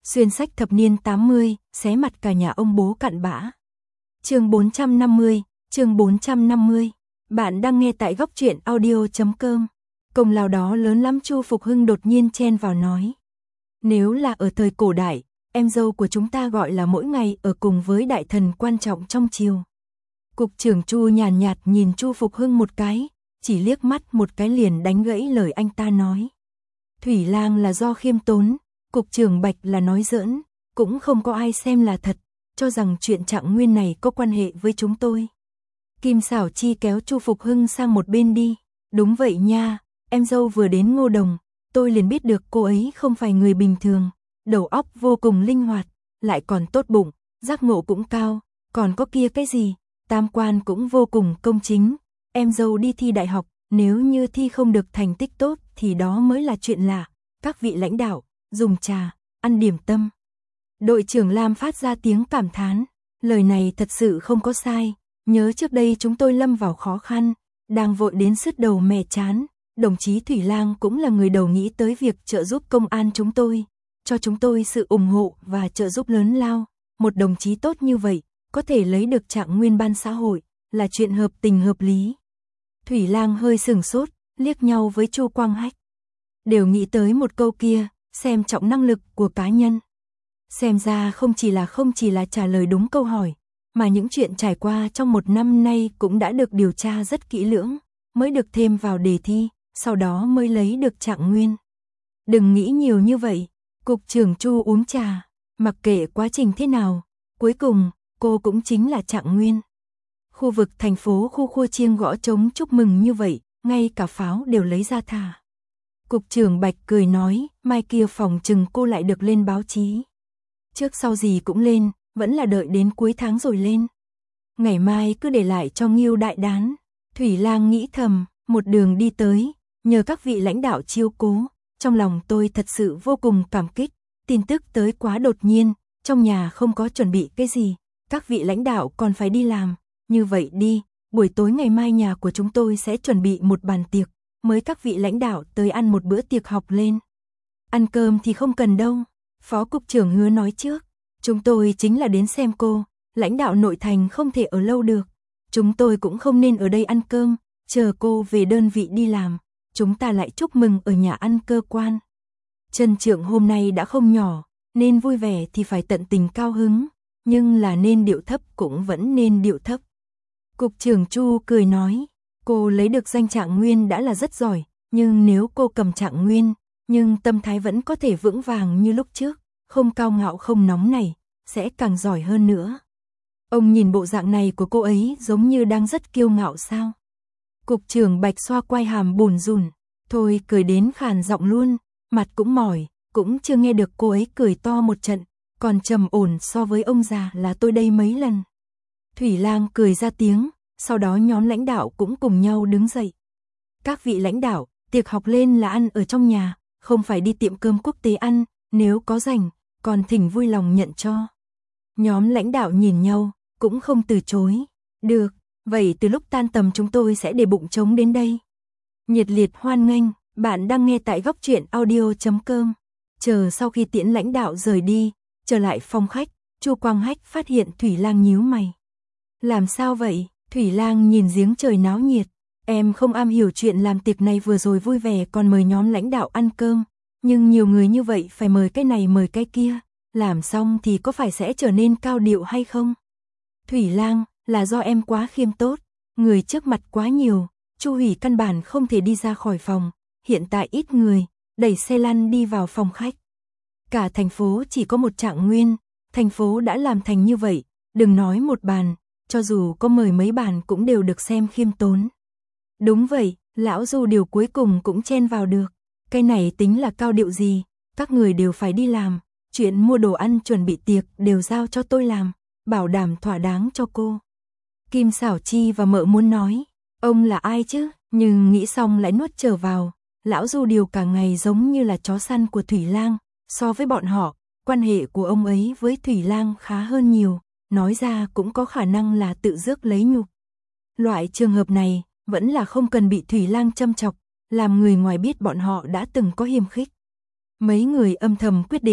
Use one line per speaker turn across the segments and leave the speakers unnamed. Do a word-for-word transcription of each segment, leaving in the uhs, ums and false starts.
Xuyên sách thập niên tám mươi, xé mặt cả nhà ông bố cặn bã. Chương bốn trăm năm mươi, chương bốn trăm năm mươi. Bạn đang nghe tại góc truyện audio chấm com. Công lao đó lớn lắm, Chu Phục Hưng đột nhiên chen vào nói. Nếu là ở thời cổ đại, em dâu của chúng ta gọi là mỗi ngày ở cùng với đại thần quan trọng trong triều. Cục trưởng Chu nhàn nhạt, nhạt nhìn Chu Phục Hưng một cái, chỉ liếc mắt một cái liền đánh gãy lời anh ta nói. Thủy Lang là do khiêm tốn, cục trưởng Bạch là nói giỡn, cũng không có ai xem là thật, cho rằng chuyện Trạng Nguyên này có quan hệ với chúng tôi. Kim Xảo Chi kéo Chu Phục Hưng sang một bên đi. Đúng vậy nha, em dâu vừa đến Ngô Đồng, tôi liền biết được cô ấy không phải người bình thường, đầu óc vô cùng linh hoạt, lại còn tốt bụng, giác ngộ cũng cao, còn có kia cái gì, tam quan cũng vô cùng công chính. Em dâu đi thi đại học, nếu như thi không được thành tích tốt thì đó mới là chuyện lạ. Các vị lãnh đạo, dùng trà, ăn điểm tâm. Đội trưởng Lam phát ra tiếng cảm thán, lời này thật sự không có sai, nhớ trước đây chúng tôi lâm vào khó khăn, đang vội đến sứt đầu mẻ chán, đồng chí Thủy Lang cũng là người đầu nghĩ tới việc trợ giúp công an chúng tôi, cho chúng tôi sự ủng hộ và trợ giúp lớn lao. Một đồng chí tốt như vậy, có thể lấy được Trạng Nguyên ban xã hội, là chuyện hợp tình hợp lý. Thủy Lang hơi sừng sốt, liếc nhau với Chu Quang Hách. Đều nghĩ tới một câu kia, xem trọng năng lực của cá nhân. Xem ra không chỉ là không chỉ là trả lời đúng câu hỏi, mà những chuyện trải qua trong một năm nay cũng đã được điều tra rất kỹ lưỡng, mới được thêm vào đề thi, sau đó mới lấy được Trạng Nguyên. Đừng nghĩ nhiều như vậy, cục trưởng Chu uống trà, mặc kệ quá trình thế nào, cuối cùng, cô cũng chính là Trạng Nguyên. Khu vực thành phố khu khua chiêng gõ trống chúc mừng như vậy, ngay cả pháo đều lấy ra thả. Cục trưởng Bạch cười nói, mai kia phòng chừng cô lại được lên báo chí. Trước sau gì cũng lên, vẫn là đợi đến cuối tháng rồi lên. Ngày mai cứ để lại cho Ngưu đại đán. Thủy Lang nghĩ thầm, một đường đi tới, nhờ các vị lãnh đạo chiếu cố, trong lòng tôi thật sự vô cùng cảm kích. Tin tức tới quá đột nhiên, trong nhà không có chuẩn bị cái gì, các vị lãnh đạo còn phải đi làm. Như vậy đi, buổi tối ngày mai nhà của chúng tôi sẽ chuẩn bị một bàn tiệc, mời các vị lãnh đạo tới ăn một bữa tiệc học lên. Ăn cơm thì không cần đâu, Phó Cục trưởng Hứa nói trước. Chúng tôi chính là đến xem cô, lãnh đạo nội thành không thể ở lâu được. Chúng tôi cũng không nên ở đây ăn cơm, chờ cô về đơn vị đi làm, chúng ta lại chúc mừng ở nhà ăn cơ quan. Trần Trượng hôm nay đã không nhỏ, nên vui vẻ thì phải tận tình cao hứng, nhưng là nên điệu thấp cũng vẫn nên điệu thấp. Cục trưởng Chu cười nói, cô lấy được danh Trạng Nguyên đã là rất giỏi, nhưng nếu cô cầm Trạng Nguyên, nhưng tâm thái vẫn có thể vững vàng như lúc trước, không cao ngạo không nóng này, sẽ càng giỏi hơn nữa. Ông nhìn bộ dạng này của cô ấy giống như đang rất kiêu ngạo sao? Cục trưởng Bạch xoa quai hàm bùn rùn, thôi cười đến khàn giọng luôn, mặt cũng mỏi, cũng chưa nghe được cô ấy cười to một trận, còn trầm ổn so với ông già là tôi đây mấy lần. Thủy Lang cười ra tiếng, sau đó nhóm lãnh đạo cũng cùng nhau đứng dậy. Các vị lãnh đạo, tiệc học lên là ăn ở trong nhà, không phải đi tiệm cơm quốc tế ăn, nếu có rảnh, còn thỉnh vui lòng nhận cho. Nhóm lãnh đạo nhìn nhau, cũng không từ chối. Được, vậy từ lúc tan tầm chúng tôi sẽ để bụng trống đến đây. Nhiệt liệt hoan nghênh, bạn đang nghe tại góc truyện audio chấm com. Chờ sau khi tiễn lãnh đạo rời đi, trở lại phòng khách, Chu Quang Hách phát hiện Thủy Lang nhíu mày. Làm sao vậy? Thủy Lang nhìn giếng trời náo nhiệt. Em không am hiểu chuyện làm tiệc này, vừa rồi vui vẻ còn mời nhóm lãnh đạo ăn cơm. Nhưng nhiều người như vậy phải mời cái này mời cái kia. Làm xong thì có phải sẽ trở nên cao điệu hay không? Thủy Lang, là do em quá khiêm tốt. Người trước mặt quá nhiều. Chu Hủy căn bản không thể đi ra khỏi phòng. Hiện tại ít người, đẩy xe lăn đi vào phòng khách. Cả thành phố chỉ có một Trạng Nguyên. Thành phố đã làm thành như vậy. Đừng nói một bàn, cho dù có mời mấy bàn cũng đều được xem khiêm tốn. Đúng vậy, lão Du Điều cuối cùng cũng chen vào được. Cái này tính là cao điệu gì, các người đều phải đi làm, chuyện mua đồ ăn chuẩn bị tiệc đều giao cho tôi làm, bảo đảm thỏa đáng cho cô. Kim Xảo Chi và Mợ muốn nói, ông là ai chứ, nhưng nghĩ xong lại nuốt trở vào, lão Du Điều cả ngày giống như là chó săn của Thủy Lang, so với bọn họ, quan hệ của ông ấy với Thủy Lang khá hơn nhiều, nói ra cũng có khả năng là tự rước lấy nhục. Loại trường hợp này, vẫn là không cần bị Thủy Lang châm chọc, làm người ngoài biết bọn họ đã từng có hiềm khích. Mấy người âm thầm quyết định,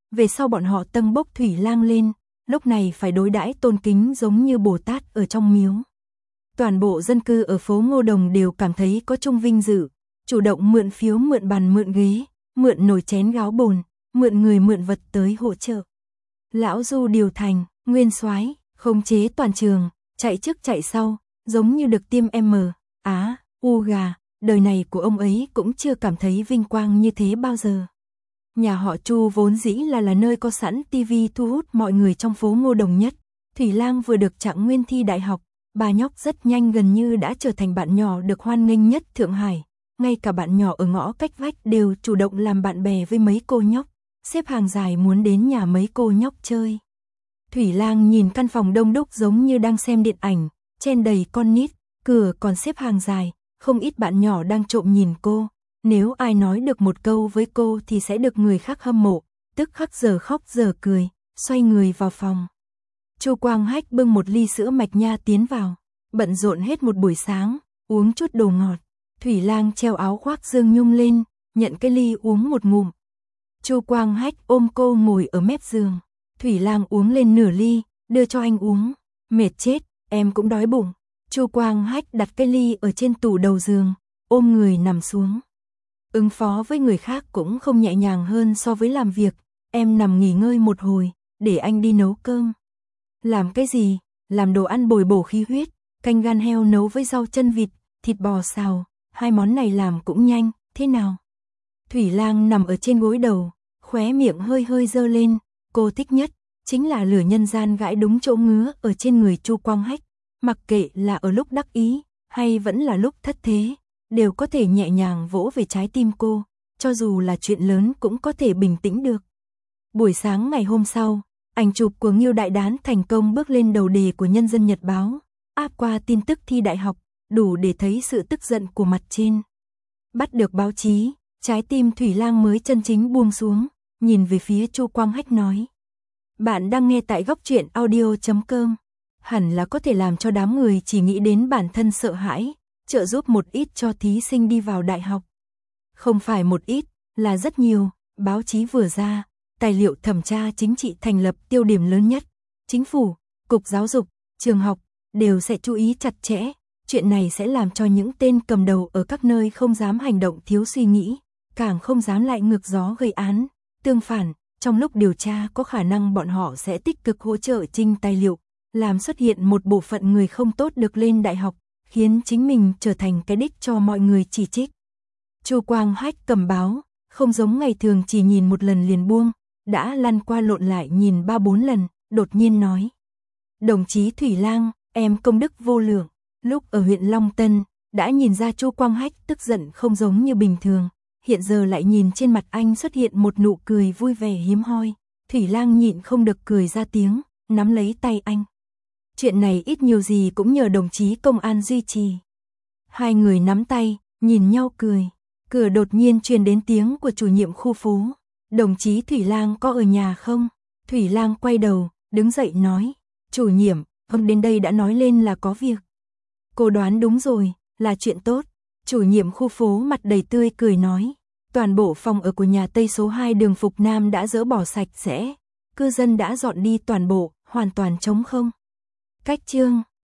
về sau bọn họ tâng bốc Thủy Lang lên, lúc này phải đối đãi tôn kính giống như Bồ Tát ở trong miếu. Toàn bộ dân cư ở phố Ngô Đồng đều cảm thấy có chung vinh dự, chủ động mượn phiếu, mượn bàn, mượn ghế, mượn nồi chén gáo bồn, mượn người mượn vật tới hỗ trợ. Lão Du điều thành, nguyên soái, khống chế toàn trường, chạy trước chạy sau, giống như được tiêm M, Á, U gà, đời này của ông ấy cũng chưa cảm thấy vinh quang như thế bao giờ. Nhà họ Chu vốn dĩ là là nơi có sẵn tivi thu hút mọi người trong phố Ngô Đồng nhất. Thủy Lang vừa được trạng nguyên thi đại học, bà nhóc rất nhanh gần như đã trở thành bạn nhỏ được hoan nghênh nhất Thượng Hải. Ngay cả bạn nhỏ ở ngõ cách vách đều chủ động làm bạn bè với mấy cô nhóc, xếp hàng dài muốn đến nhà mấy cô nhóc chơi. Thủy Lang nhìn căn phòng đông đúc giống như đang xem điện ảnh, chen đầy con nít, cửa còn xếp hàng dài, không ít bạn nhỏ đang trộm nhìn cô. Nếu ai nói được một câu với cô thì sẽ được người khác hâm mộ, tức khắc giờ khóc giờ cười, xoay người vào phòng. Chu Quang Hách bưng một ly sữa mạch nha tiến vào, bận rộn hết một buổi sáng, uống chút đồ ngọt. Thủy Lang treo áo khoác Dương Nhung lên, nhận cái ly uống một ngụm. Chu Quang Hách ôm cô ngồi ở mép giường, Thủy Lang uống lên nửa ly, đưa cho anh uống. Mệt chết, em cũng đói bụng. Chu Quang Hách đặt cái ly ở trên tủ đầu giường, ôm người nằm xuống. Ứng phó với người khác cũng không nhẹ nhàng hơn so với làm việc, em nằm nghỉ ngơi một hồi, để anh đi nấu cơm. Làm cái gì? Làm đồ ăn bồi bổ khí huyết, canh gan heo nấu với rau chân vịt, thịt bò xào, hai món này làm cũng nhanh, thế nào? Thủy Lang nằm ở trên gối đầu, khóe miệng hơi hơi dơ lên, cô thích nhất chính là lửa nhân gian gãi đúng chỗ ngứa ở trên người Chu Quang Hách, mặc kệ là ở lúc đắc ý hay vẫn là lúc thất thế, đều có thể nhẹ nhàng vỗ về trái tim cô, cho dù là chuyện lớn cũng có thể bình tĩnh được. Buổi sáng ngày hôm sau, ảnh chụp của Ngưu Đại Đán thành công bước lên đầu đề của Nhân dân Nhật báo, áp qua tin tức thi đại học, đủ để thấy sự tức giận của mặt trên. Bắt được báo chí, trái tim Thủy Lang mới chân chính buông xuống, nhìn về phía Chu Quang Hách nói. Bạn đang nghe tại góc truyện audio chấm com, hẳn là có thể làm cho đám người chỉ nghĩ đến bản thân sợ hãi, trợ giúp một ít cho thí sinh đi vào đại học. Không phải một ít, là rất nhiều, báo chí vừa ra, tài liệu thẩm tra chính trị thành lập tiêu điểm lớn nhất. Chính phủ, Cục Giáo dục, trường học, đều sẽ chú ý chặt chẽ. Chuyện này sẽ làm cho những tên cầm đầu ở các nơi không dám hành động thiếu suy nghĩ, càng không dám lại ngược gió gây án. Tương phản, trong lúc điều tra có khả năng bọn họ sẽ tích cực hỗ trợ trinh tài liệu, làm xuất hiện một bộ phận người không tốt được lên đại học, khiến chính mình trở thành cái đích cho mọi người chỉ trích. Chu Quang Hách cầm báo, không giống ngày thường chỉ nhìn một lần liền buông, đã lăn qua lộn lại nhìn ba bốn lần, đột nhiên nói. Đồng chí Thủy Lang, em công đức vô lượng. Lúc ở huyện Long Tân, đã nhìn ra Chu Quang Hách tức giận không giống như bình thường, hiện giờ lại nhìn trên mặt anh xuất hiện một nụ cười vui vẻ hiếm hoi. Thủy Lang nhịn không được cười ra tiếng, nắm lấy tay anh. Chuyện này ít nhiều gì cũng nhờ đồng chí công an duy trì. Hai người nắm tay, nhìn nhau cười. Cửa đột nhiên truyền đến tiếng của chủ nhiệm khu phố. Đồng chí Thủy Lang có ở nhà không? Thủy Lang quay đầu, đứng dậy nói. Chủ nhiệm, ông đến đây đã nói lên là có việc. Cô đoán đúng rồi, là chuyện tốt. Chủ nhiệm khu phố mặt đầy tươi cười nói. Toàn bộ phòng ở của nhà Tây số hai đường Phục Nam đã dỡ bỏ sạch sẽ. Cư dân đã dọn đi toàn bộ, hoàn toàn trống không. Cách chương